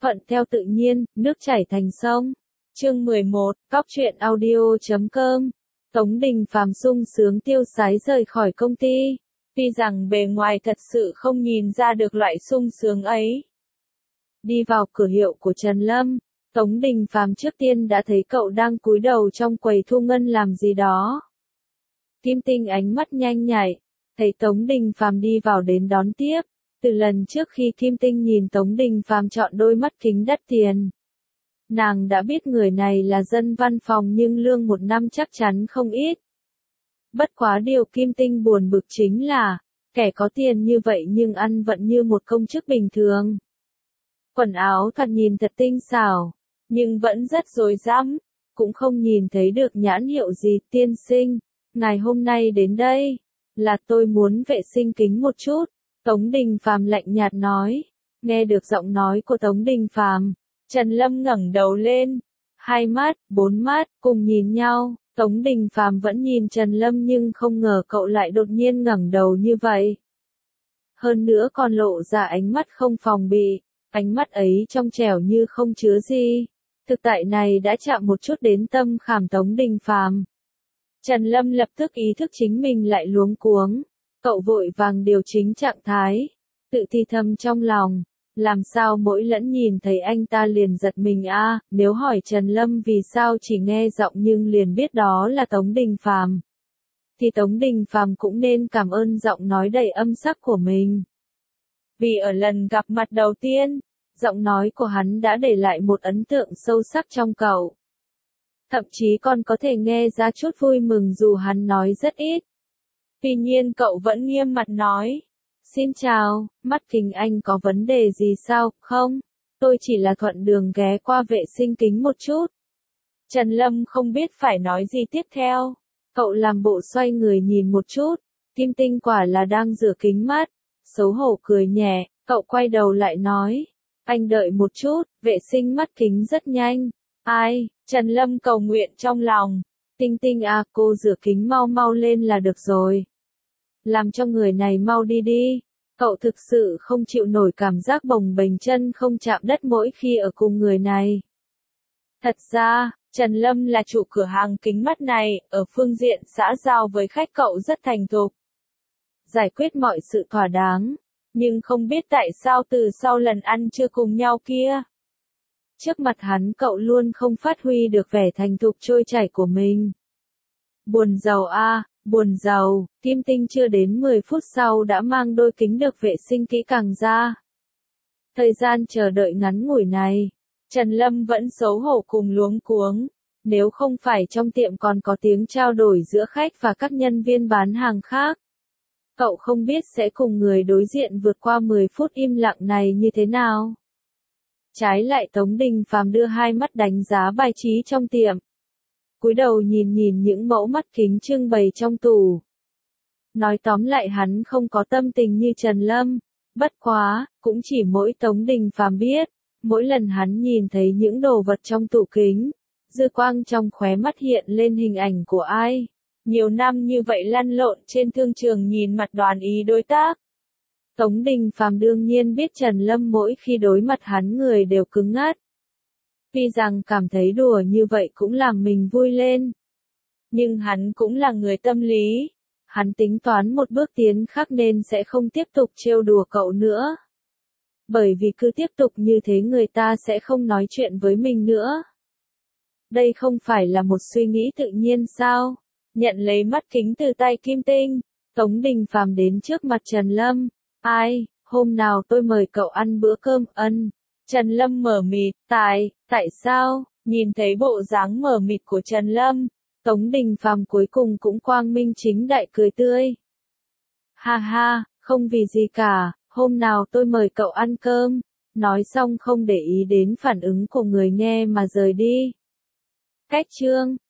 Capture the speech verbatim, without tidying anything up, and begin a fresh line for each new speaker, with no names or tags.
Thuận theo tự nhiên, nước chảy thành sông. Chương mười một, Cóc truyện audio chấm com. Tống Đình Phàm sung sướng tiêu sái rời khỏi công ty. Tuy rằng bề ngoài thật sự không nhìn ra được loại sung sướng ấy. Đi vào cửa hiệu của Trần Lâm, Tống Đình Phàm trước tiên đã thấy cậu đang cúi đầu trong quầy thu ngân làm gì đó. Kim Tinh ánh mắt nhanh nhạy, thấy Tống Đình Phàm đi vào đến đón tiếp. Từ lần trước khi Kim Tinh nhìn Tống Đình Phàm chọn đôi mắt kính đắt tiền, nàng đã biết người này là dân văn phòng nhưng lương một năm chắc chắn không ít. Bất quá điều Kim Tinh buồn bực chính là, kẻ có tiền như vậy nhưng ăn vận như một công chức bình thường. Quần áo thoạt nhìn thật tinh xảo, nhưng vẫn rất rối rắm, cũng không nhìn thấy được nhãn hiệu gì. Tiên sinh, ngày hôm nay đến đây, là tôi muốn vệ sinh kính một chút. Tống Đình Phàm lạnh nhạt nói. Nghe được giọng nói của Tống Đình Phàm, Trần Lâm ngẩng đầu lên, hai mắt, bốn mắt, cùng nhìn nhau. Tống Đình Phàm vẫn nhìn Trần Lâm nhưng không ngờ cậu lại đột nhiên ngẩng đầu như vậy. Hơn nữa còn lộ ra ánh mắt không phòng bị, ánh mắt ấy trong trẻo như không chứa gì. Thực tại này đã chạm một chút đến tâm khảm Tống Đình Phàm. Trần Lâm lập tức ý thức chính mình lại luống cuống. Cậu vội vàng điều chỉnh trạng thái, tự thì thầm trong lòng, làm sao mỗi lần nhìn thấy anh ta liền giật mình a, à, nếu hỏi Trần Lâm vì sao chỉ nghe giọng nhưng liền biết đó là Tống Đình Phàm, thì Tống Đình Phàm cũng nên cảm ơn giọng nói đầy âm sắc của mình. Vì ở lần gặp mặt đầu tiên, giọng nói của hắn đã để lại một ấn tượng sâu sắc trong cậu. Thậm chí còn có thể nghe ra chút vui mừng dù hắn nói rất ít. Tuy nhiên cậu vẫn nghiêm mặt nói. Xin chào, mắt kính anh có vấn đề gì sao? Không, tôi chỉ là thuận đường ghé qua vệ sinh kính một chút. Trần Lâm không biết phải nói gì tiếp theo. Cậu làm bộ xoay người nhìn một chút. Kim Tinh quả là đang rửa kính mắt. Xấu hổ cười nhẹ, cậu quay đầu lại nói. Anh đợi một chút, vệ sinh mắt kính rất nhanh. Ai? Trần Lâm cầu nguyện trong lòng. Tinh Tinh à, cô rửa kính mau mau lên là được rồi. Làm cho người này mau đi đi. Cậu thực sự không chịu nổi cảm giác bồng bềnh chân không chạm đất mỗi khi ở cùng người này. Thật ra, Trần Lâm là chủ cửa hàng kính mắt này, ở phương diện xã giao với khách cậu rất thành thục. Giải quyết mọi sự thỏa đáng, nhưng không biết tại sao từ sau lần ăn trưa cùng nhau kia. Trước mặt hắn cậu luôn không phát huy được vẻ thành thục trôi chảy của mình. Buồn rầu a. À. Buồn rầu, Kim Tinh chưa đến mười phút sau đã mang đôi kính được vệ sinh kỹ càng ra. Thời gian chờ đợi ngắn ngủi này, Trần Lâm vẫn xấu hổ cùng luống cuống. Nếu không phải trong tiệm còn có tiếng trao đổi giữa khách và các nhân viên bán hàng khác, cậu không biết sẽ cùng người đối diện vượt qua mười phút im lặng này như thế nào. Trái lại Tống Đình Phàm đưa hai mắt đánh giá bài trí trong tiệm. Cúi đầu nhìn nhìn những mẫu mắt kính trưng bày trong tủ. Nói tóm lại hắn không có tâm tình như Trần Lâm. Bất quá, cũng chỉ mỗi Tống Đình Phàm biết. Mỗi lần hắn nhìn thấy những đồ vật trong tủ kính, dư quang trong khóe mắt hiện lên hình ảnh của ai. Nhiều năm như vậy lăn lộn trên thương trường nhìn mặt đoán ý đối tác. Tống Đình Phàm đương nhiên biết Trần Lâm mỗi khi đối mặt hắn người đều cứng ngắt. Vì rằng cảm thấy đùa như vậy cũng làm mình vui lên. Nhưng hắn cũng là người tâm lý. Hắn tính toán một bước tiến khác nên sẽ không tiếp tục trêu đùa cậu nữa. Bởi vì cứ tiếp tục như thế người ta sẽ không nói chuyện với mình nữa. Đây không phải là một suy nghĩ tự nhiên sao? Nhận lấy mắt kính từ tay Kim Tinh, Tống Đình Phàm đến trước mặt Trần Lâm. Ai, hôm nào tôi mời cậu ăn bữa cơm ân. Trần Lâm mở mịt, tại, tại sao, nhìn thấy bộ dáng mở mịt của Trần Lâm, Tống Đình Phàm cuối cùng cũng quang minh chính đại cười tươi. Ha ha, không vì gì cả, hôm nào tôi mời cậu ăn cơm, nói xong không để ý đến phản ứng của người nghe mà rời đi. Cách chương